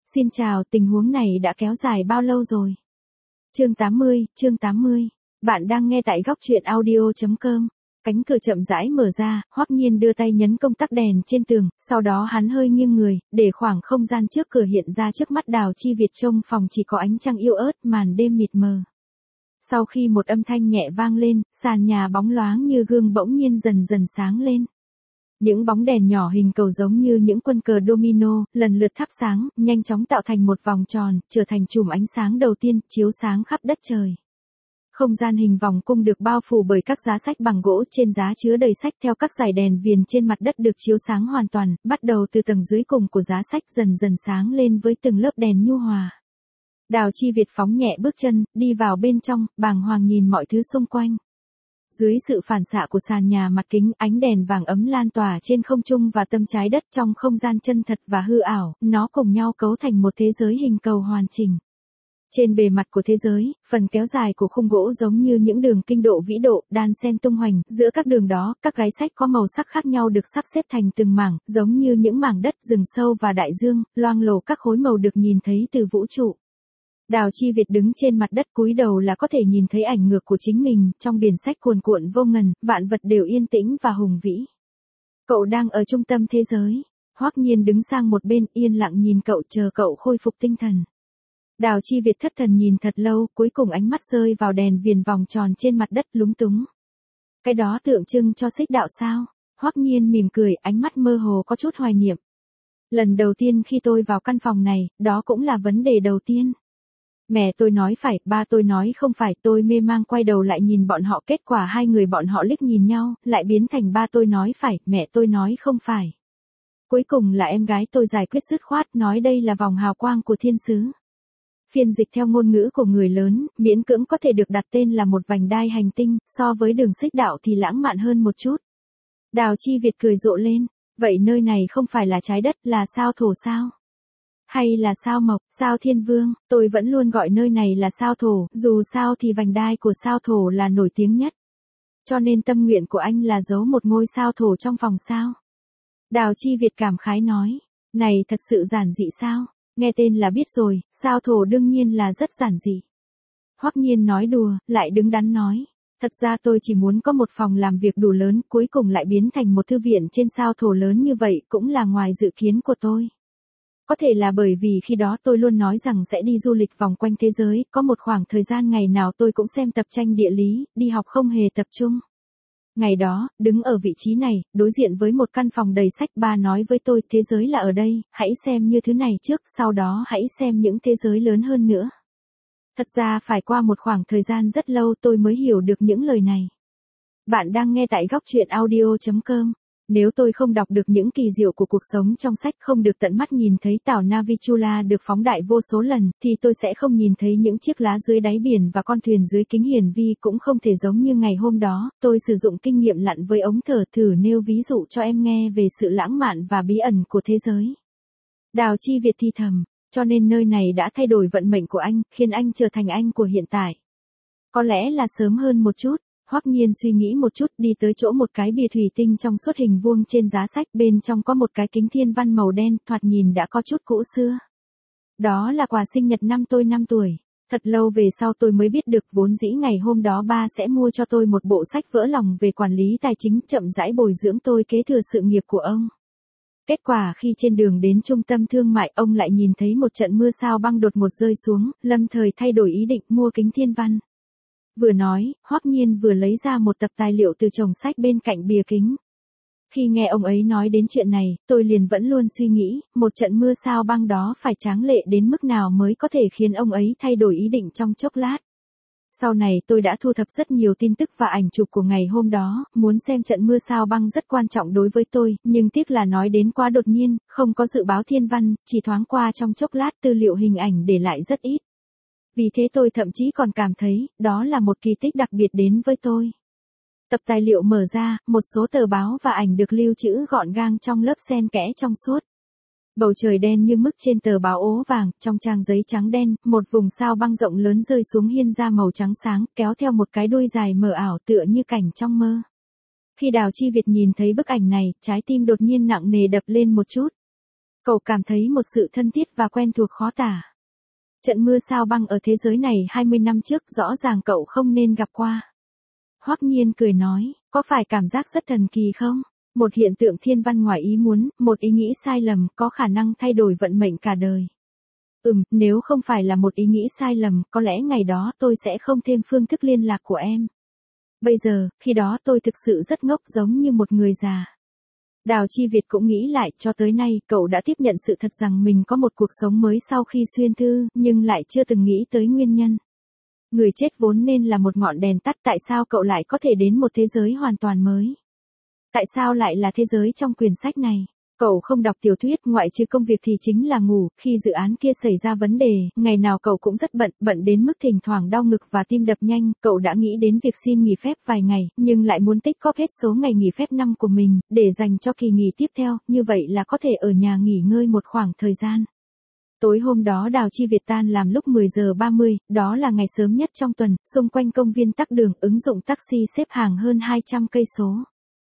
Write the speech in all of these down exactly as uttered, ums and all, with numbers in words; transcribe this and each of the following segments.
Xin chào, tình huống này đã kéo dài bao lâu rồi? Chương tám mươi, chương tám mươi. Bạn đang nghe tại góc truyện audio chấm com. Cánh cửa chậm rãi mở ra, Hoắc Nhiên đưa tay nhấn công tắc đèn trên tường, sau đó hắn hơi nghiêng người, để khoảng không gian trước cửa hiện ra trước mắt Đào Chi Việt. Trong phòng chỉ có ánh trăng yếu ớt, màn đêm mịt mờ. Sau khi một âm thanh nhẹ vang lên, sàn nhà bóng loáng như gương bỗng nhiên dần dần sáng lên. Những bóng đèn nhỏ hình cầu giống như những quân cờ domino, lần lượt thắp sáng, nhanh chóng tạo thành một vòng tròn, trở thành chùm ánh sáng đầu tiên, chiếu sáng khắp đất trời. Không gian hình vòng cung được bao phủ bởi các giá sách bằng gỗ, trên giá chứa đầy sách theo các dải đèn viền trên mặt đất được chiếu sáng hoàn toàn, bắt đầu từ tầng dưới cùng của giá sách dần dần sáng lên với từng lớp đèn nhu hòa. Đào Chi Việt phóng nhẹ bước chân, đi vào bên trong, bàng hoàng nhìn mọi thứ xung quanh. Dưới sự phản xạ của sàn nhà mặt kính, ánh đèn vàng ấm lan tỏa trên không trung và tâm trái đất trong không gian chân thật và hư ảo, nó cùng nhau cấu thành một thế giới hình cầu hoàn chỉnh. Trên bề mặt của thế giới, phần kéo dài của khung gỗ giống như những đường kinh độ vĩ độ, đan xen tung hoành, giữa các đường đó, các gái sách có màu sắc khác nhau được sắp xếp thành từng mảng, giống như những mảng đất, rừng sâu và đại dương, loang lổ các khối màu được nhìn thấy từ vũ trụ. Đào Chi Việt đứng trên mặt đất cúi đầu là có thể nhìn thấy ảnh ngược của chính mình, trong biển sách cuồn cuộn vô ngần, vạn vật đều yên tĩnh và hùng vĩ. Cậu đang ở trung tâm thế giới. Hoắc Nhiên đứng sang một bên, yên lặng nhìn cậu, chờ cậu khôi phục tinh thần. Đào Chi Việt thất thần nhìn thật lâu, cuối cùng ánh mắt rơi vào đèn viền vòng tròn trên mặt đất, lúng túng. Cái đó tượng trưng cho xích đạo sao? Hoắc Nhiên mỉm cười, ánh mắt mơ hồ có chút hoài niệm. Lần đầu tiên khi tôi vào căn phòng này, đó cũng là vấn đề đầu tiên. Mẹ tôi nói phải, ba tôi nói không phải, tôi mê mang quay đầu lại nhìn bọn họ, kết quả hai người bọn họ liếc nhìn nhau, lại biến thành ba tôi nói phải, mẹ tôi nói không phải. Cuối cùng là em gái tôi giải quyết dứt khoát, nói đây là vòng hào quang của thiên sứ. Phiên dịch theo ngôn ngữ của người lớn, miễn cưỡng có thể được đặt tên là một vành đai hành tinh, so với đường xích đạo thì lãng mạn hơn một chút. Đào Chi Việt cười rộ lên, vậy nơi này không phải là trái đất, là sao thổ sao? Hay là sao mộc, sao thiên vương, tôi vẫn luôn gọi nơi này là sao thổ, dù sao thì vành đai của sao thổ là nổi tiếng nhất. Cho nên tâm nguyện của anh là giấu một ngôi sao thổ trong phòng sao. Đào Chi Việt cảm khái nói, này thật sự giản dị sao, nghe tên là biết rồi, sao thổ đương nhiên là rất giản dị. Hoắc Nhiên nói đùa, lại đứng đắn nói, thật ra tôi chỉ muốn có một phòng làm việc đủ lớn, cuối cùng lại biến thành một thư viện trên sao thổ lớn như vậy, cũng là ngoài dự kiến của tôi. Có thể là bởi vì khi đó tôi luôn nói rằng sẽ đi du lịch vòng quanh thế giới, có một khoảng thời gian ngày nào tôi cũng xem tập tranh địa lý, đi học không hề tập trung. Ngày đó, đứng ở vị trí này, đối diện với một căn phòng đầy sách, ba nói với tôi, thế giới là ở đây, hãy xem như thứ này trước, sau đó hãy xem những thế giới lớn hơn nữa. Thật ra phải qua một khoảng thời gian rất lâu tôi mới hiểu được những lời này. Bạn đang nghe tại góc truyện audio chấm com. Nếu tôi không đọc được những kỳ diệu của cuộc sống trong sách, không được tận mắt nhìn thấy tảo Navichula được phóng đại vô số lần, thì tôi sẽ không nhìn thấy những chiếc lá dưới đáy biển và con thuyền dưới kính hiển vi, cũng không thể giống như ngày hôm đó, tôi sử dụng kinh nghiệm lặn với ống thở thử nêu ví dụ cho em nghe về sự lãng mạn và bí ẩn của thế giới. Đào Chi Việt thi thầm, cho nên nơi này đã thay đổi vận mệnh của anh, khiến anh trở thành anh của hiện tại. Có lẽ là sớm hơn một chút. Hoắc Nhiên suy nghĩ một chút, đi tới chỗ một cái bìa thủy tinh trong suốt hình vuông trên giá sách, bên trong có một cái kính thiên văn màu đen, thoạt nhìn đã có chút cũ xưa. Đó là quà sinh nhật năm tôi năm tuổi. Thật lâu về sau tôi mới biết được, vốn dĩ ngày hôm đó ba sẽ mua cho tôi một bộ sách vỡ lòng về quản lý tài chính, chậm rãi bồi dưỡng tôi kế thừa sự nghiệp của ông. Kết quả khi trên đường đến trung tâm thương mại, ông lại nhìn thấy một trận mưa sao băng đột ngột rơi xuống, lâm thời thay đổi ý định mua kính thiên văn. Vừa nói, Hoắc Nhiên vừa lấy ra một tập tài liệu từ chồng sách bên cạnh bìa kính. Khi nghe ông ấy nói đến chuyện này, tôi liền vẫn luôn suy nghĩ, một trận mưa sao băng đó phải tráng lệ đến mức nào mới có thể khiến ông ấy thay đổi ý định trong chốc lát. Sau này tôi đã thu thập rất nhiều tin tức và ảnh chụp của ngày hôm đó, muốn xem trận mưa sao băng rất quan trọng đối với tôi, nhưng tiếc là nói đến quá đột nhiên, không có dự báo thiên văn, chỉ thoáng qua trong chốc lát, tư liệu hình ảnh để lại rất ít. Vì thế tôi thậm chí còn cảm thấy, đó là một kỳ tích đặc biệt đến với tôi. Tập tài liệu mở ra, một số tờ báo và ảnh được lưu trữ gọn gàng trong lớp xen kẽ trong suốt. Bầu trời đen như mức trên tờ báo ố vàng, trong trang giấy trắng đen, một vùng sao băng rộng lớn rơi xuống hiên ra màu trắng sáng, kéo theo một cái đuôi dài mờ ảo tựa như cảnh trong mơ. Khi Đào Chi Việt nhìn thấy bức ảnh này, trái tim đột nhiên nặng nề đập lên một chút. Cậu cảm thấy một sự thân thiết và quen thuộc khó tả. Trận mưa sao băng ở thế giới này hai mươi năm trước rõ ràng cậu không nên gặp qua. Hoắc Nhiên cười nói, có phải cảm giác rất thần kỳ không? Một hiện tượng thiên văn ngoài ý muốn, một ý nghĩ sai lầm có khả năng thay đổi vận mệnh cả đời. Ừm, nếu không phải là một ý nghĩ sai lầm, có lẽ ngày đó tôi sẽ không thêm phương thức liên lạc của em. Bây giờ, khi đó tôi thực sự rất ngốc giống như một người già. Đào Chi Việt cũng nghĩ lại, cho tới nay, cậu đã tiếp nhận sự thật rằng mình có một cuộc sống mới sau khi xuyên thư, nhưng lại chưa từng nghĩ tới nguyên nhân. Người chết vốn nên là một ngọn đèn tắt, tại sao cậu lại có thể đến một thế giới hoàn toàn mới? Tại sao lại là thế giới trong quyển sách này? Cậu không đọc tiểu thuyết, ngoại trừ công việc thì chính là ngủ, khi dự án kia xảy ra vấn đề, ngày nào cậu cũng rất bận, bận đến mức thỉnh thoảng đau ngực và tim đập nhanh, cậu đã nghĩ đến việc xin nghỉ phép vài ngày, nhưng lại muốn tích góp hết số ngày nghỉ phép năm của mình, để dành cho kỳ nghỉ tiếp theo, như vậy là có thể ở nhà nghỉ ngơi một khoảng thời gian. Tối hôm đó Đào Chi Việt tan làm lúc mười giờ ba mươi, đó là ngày sớm nhất trong tuần, xung quanh công viên tắc đường, ứng dụng taxi xếp hàng hơn hai trăm cây số.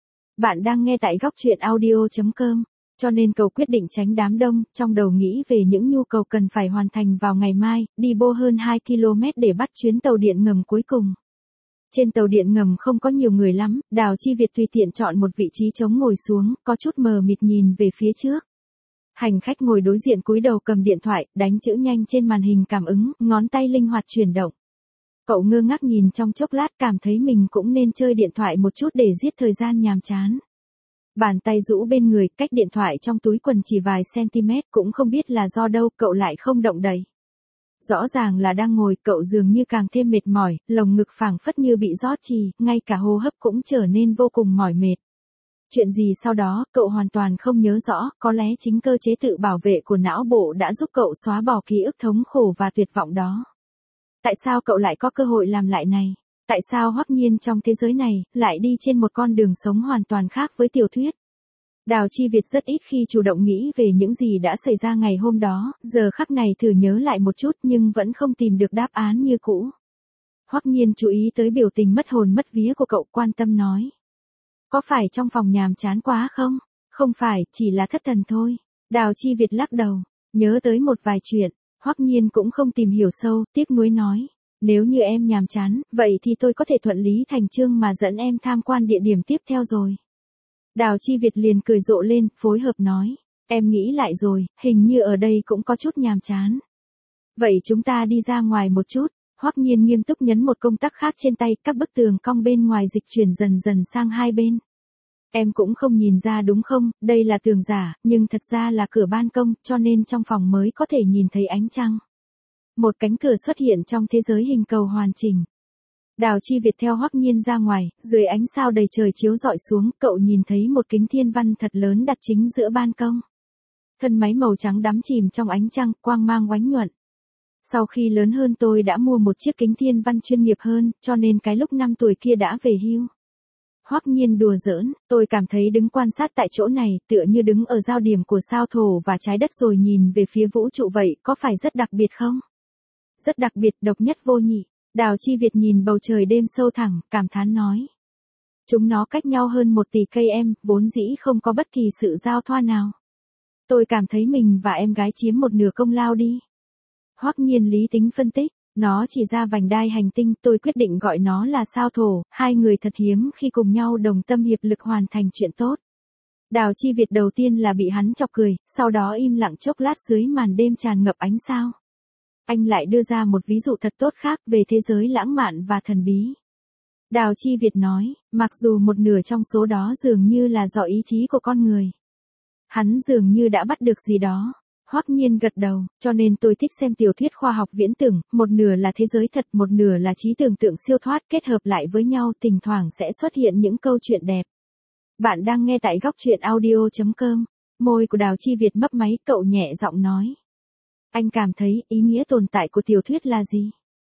Bạn đang nghe tại góc truyện audio chấm com. Cho nên cậu quyết định tránh đám đông, trong đầu nghĩ về những nhu cầu cần phải hoàn thành vào ngày mai, đi bộ hơn hai ki lô mét để bắt chuyến tàu điện ngầm cuối cùng. Trên tàu điện ngầm không có nhiều người lắm, Đào Chi Việt tùy tiện chọn một vị trí trống ngồi xuống, có chút mờ mịt nhìn về phía trước. Hành khách ngồi đối diện cúi đầu cầm điện thoại, đánh chữ nhanh trên màn hình cảm ứng, ngón tay linh hoạt chuyển động. Cậu ngơ ngác nhìn trong chốc lát, cảm thấy mình cũng nên chơi điện thoại một chút để giết thời gian nhàm chán. Bàn tay rũ bên người, cách điện thoại trong túi quần chỉ vài cm, cũng không biết là do đâu, cậu lại không động đậy. Rõ ràng là đang ngồi, cậu dường như càng thêm mệt mỏi, lồng ngực phảng phất như bị rót trì, ngay cả hô hấp cũng trở nên vô cùng mỏi mệt. Chuyện gì sau đó, cậu hoàn toàn không nhớ rõ, có lẽ chính cơ chế tự bảo vệ của não bộ đã giúp cậu xóa bỏ ký ức thống khổ và tuyệt vọng đó. Tại sao cậu lại có cơ hội làm lại này? Tại sao Hoắc Nhiên trong thế giới này, lại đi trên một con đường sống hoàn toàn khác với tiểu thuyết? Đào Chi Việt rất ít khi chủ động nghĩ về những gì đã xảy ra ngày hôm đó, giờ khắc này thử nhớ lại một chút nhưng vẫn không tìm được đáp án như cũ. Hoắc Nhiên chú ý tới biểu tình mất hồn mất vía của cậu, quan tâm nói. Có phải trong phòng nhàm chán quá không? Không phải, chỉ là thất thần thôi. Đào Chi Việt lắc đầu, nhớ tới một vài chuyện. Hoắc Nhiên cũng không tìm hiểu sâu, tiếc nuối nói. Nếu như em nhàm chán, vậy thì tôi có thể thuận lý thành chương mà dẫn em tham quan địa điểm tiếp theo rồi. Đào Chi Việt liền cười rộ lên, phối hợp nói. Em nghĩ lại rồi, hình như ở đây cũng có chút nhàm chán. Vậy chúng ta đi ra ngoài một chút. Hoắc Nhiên nghiêm túc nhấn một công tắc khác trên tay, các bức tường cong bên ngoài dịch chuyển dần dần sang hai bên. Em cũng không nhìn ra đúng không, đây là tường giả, nhưng thật ra là cửa ban công, cho nên trong phòng mới có thể nhìn thấy ánh trăng. Một cánh cửa xuất hiện trong thế giới hình cầu hoàn chỉnh. Đào Chi Việt theo Hoắc Nhiên ra ngoài, dưới ánh sao đầy trời chiếu rọi xuống, cậu nhìn thấy một kính thiên văn thật lớn đặt chính giữa ban công. Thân máy màu trắng đắm chìm trong ánh trăng, quang mang oánh nhuận. Sau khi lớn hơn tôi đã mua một chiếc kính thiên văn chuyên nghiệp hơn, cho nên cái lúc năm tuổi kia đã về hưu. Hoắc Nhiên đùa giỡn, tôi cảm thấy đứng quan sát tại chỗ này, tựa như đứng ở giao điểm của sao thổ và trái đất rồi nhìn về phía vũ trụ vậy, có phải rất đặc biệt không? Rất đặc biệt, độc nhất vô nhị. Đào Chi Việt nhìn bầu trời đêm sâu thẳm, cảm thán nói. Chúng nó cách nhau hơn một tỷ cây em, vốn dĩ không có bất kỳ sự giao thoa nào. Tôi cảm thấy mình và em gái chiếm một nửa công lao đi. Hoắc Nhiên lý tính phân tích, nó chỉ ra vành đai hành tinh, tôi quyết định gọi nó là sao thổ, hai người thật hiếm khi cùng nhau đồng tâm hiệp lực hoàn thành chuyện tốt. Đào Chi Việt đầu tiên là bị hắn chọc cười, sau đó im lặng chốc lát dưới màn đêm tràn ngập ánh sao. Anh lại đưa ra một ví dụ thật tốt khác về thế giới lãng mạn và thần bí. Đào Chi Việt nói, mặc dù một nửa trong số đó dường như là do ý chí của con người. Hắn dường như đã bắt được gì đó. Hoắc Nhiên gật đầu, cho nên tôi thích xem tiểu thuyết khoa học viễn tưởng, một nửa là thế giới thật, một nửa là trí tưởng tượng siêu thoát kết hợp lại với nhau, thỉnh thoảng sẽ xuất hiện những câu chuyện đẹp. Bạn đang nghe tại góc truyện audio chấm com. Môi của Đào Chi Việt mấp máy, cậu nhẹ giọng nói. Anh cảm thấy ý nghĩa tồn tại của tiểu thuyết là gì?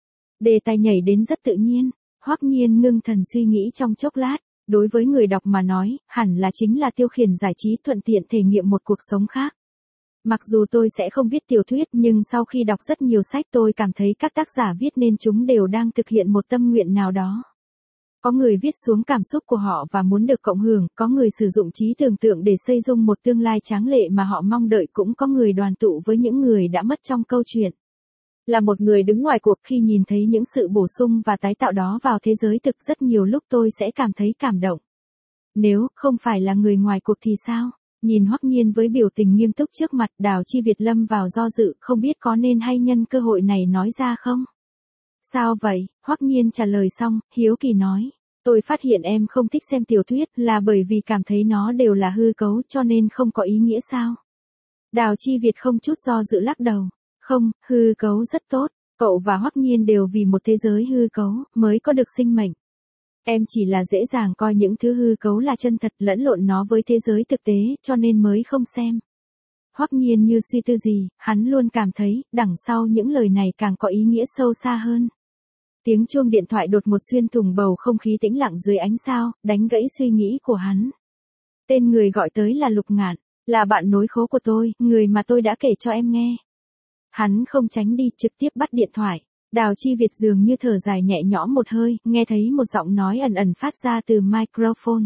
Đề tài nhảy đến rất tự nhiên. Hoắc Nhiên ngưng thần suy nghĩ trong chốc lát. Đối với người đọc mà nói, hẳn là chính là tiêu khiển giải trí, thuận tiện thể nghiệm một cuộc sống khác. Mặc dù tôi sẽ không viết tiểu thuyết, nhưng sau khi đọc rất nhiều sách tôi cảm thấy các tác giả viết nên chúng đều đang thực hiện một tâm nguyện nào đó. Có người viết xuống cảm xúc của họ và muốn được cộng hưởng, có người sử dụng trí tưởng tượng để xây dựng một tương lai tráng lệ mà họ mong đợi, cũng có người đoàn tụ với những người đã mất trong câu chuyện. Là một người đứng ngoài cuộc, khi nhìn thấy những sự bổ sung và tái tạo đó vào thế giới thực, rất nhiều lúc tôi sẽ cảm thấy cảm động. Nếu không phải là người ngoài cuộc thì sao? Nhìn Hoắc Nhiên với biểu tình nghiêm túc trước mặt, Đào Chi Việt lâm vào do dự, không biết có nên hay nhân cơ hội này nói ra không? Sao vậy? Hoắc Nhiên trả lời xong, hiếu kỳ nói. Tôi phát hiện em không thích xem tiểu thuyết, là bởi vì cảm thấy nó đều là hư cấu cho nên không có ý nghĩa sao? Đào Chi Việt không chút do dự lắc đầu. Không, hư cấu rất tốt, cậu và Hoắc Nhiên đều vì một thế giới hư cấu mới có được sinh mệnh. Em chỉ là dễ dàng coi những thứ hư cấu là chân thật, lẫn lộn nó với thế giới thực tế, cho nên mới không xem. Hoắc Nhiên như suy tư gì, hắn luôn cảm thấy, đằng sau những lời này càng có ý nghĩa sâu xa hơn. Tiếng chuông điện thoại đột ngột xuyên thủng bầu không khí tĩnh lặng dưới ánh sao, đánh gãy suy nghĩ của hắn. Tên người gọi tới là Lục Ngạn, là bạn nối khố của tôi, người mà tôi đã kể cho em nghe. Hắn không tránh đi, trực tiếp bắt điện thoại. Đào Chi Việt dường như thở dài nhẹ nhõm một hơi, nghe thấy một giọng nói ẩn ẩn phát ra từ microphone.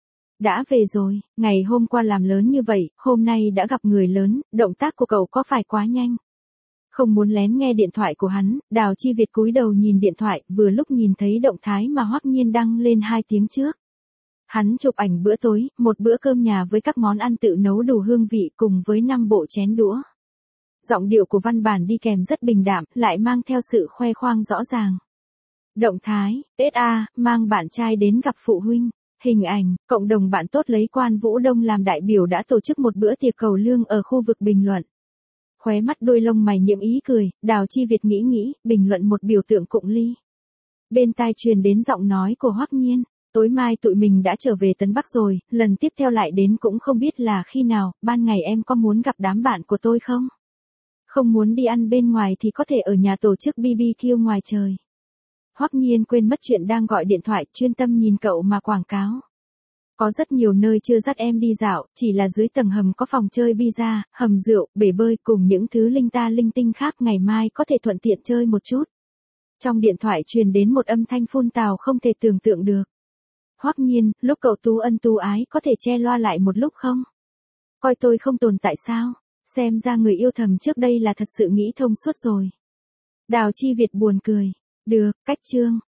Đã về rồi, ngày hôm qua làm lớn như vậy, hôm nay đã gặp người lớn, động tác của cậu có phải quá nhanh? Không muốn lén nghe điện thoại của hắn, Đào Chi Việt cúi đầu nhìn điện thoại, vừa lúc nhìn thấy động thái mà Hoắc Nhiên đăng lên hai tiếng trước. Hắn chụp ảnh bữa tối, một bữa cơm nhà với các món ăn tự nấu đủ hương vị cùng với năm bộ chén đũa. Giọng điệu của văn bản đi kèm rất bình đạm, lại mang theo sự khoe khoang rõ ràng. Động thái, ét a, mang bạn trai đến gặp phụ huynh. Hình ảnh, cộng đồng bạn tốt lấy Quan Vũ Đông làm đại biểu đã tổ chức một bữa tiệc cầu lương ở khu vực bình luận. Khóe mắt đôi lông mày nhiễm ý cười, Đào Chi Việt nghĩ nghĩ, bình luận một biểu tượng cụng ly. Bên tai truyền đến giọng nói của Hoắc Nhiên, tối mai tụi mình đã trở về Tân Bắc rồi, lần tiếp theo lại đến cũng không biết là khi nào, ban ngày em có muốn gặp đám bạn của tôi không? Không muốn đi ăn bên ngoài thì có thể ở nhà tổ chức bê bê kiu ngoài trời. Hoắc Nhiên quên mất chuyện đang gọi điện thoại, chuyên tâm nhìn cậu mà quảng cáo. Có rất nhiều nơi chưa dắt em đi dạo, chỉ là dưới tầng hầm có phòng chơi pizza, hầm rượu, bể bơi cùng những thứ linh ta linh tinh khác, ngày mai có thể thuận tiện chơi một chút. Trong điện thoại truyền đến một âm thanh phun tào không thể tưởng tượng được. Hoắc Nhiên, lúc cậu tú ân tú ái có thể che loa lại một lúc không? Coi tôi không tồn tại sao? Xem ra người yêu thầm trước đây là thật sự nghĩ thông suốt rồi. Đào Chi Việt buồn cười. Được, cách chương.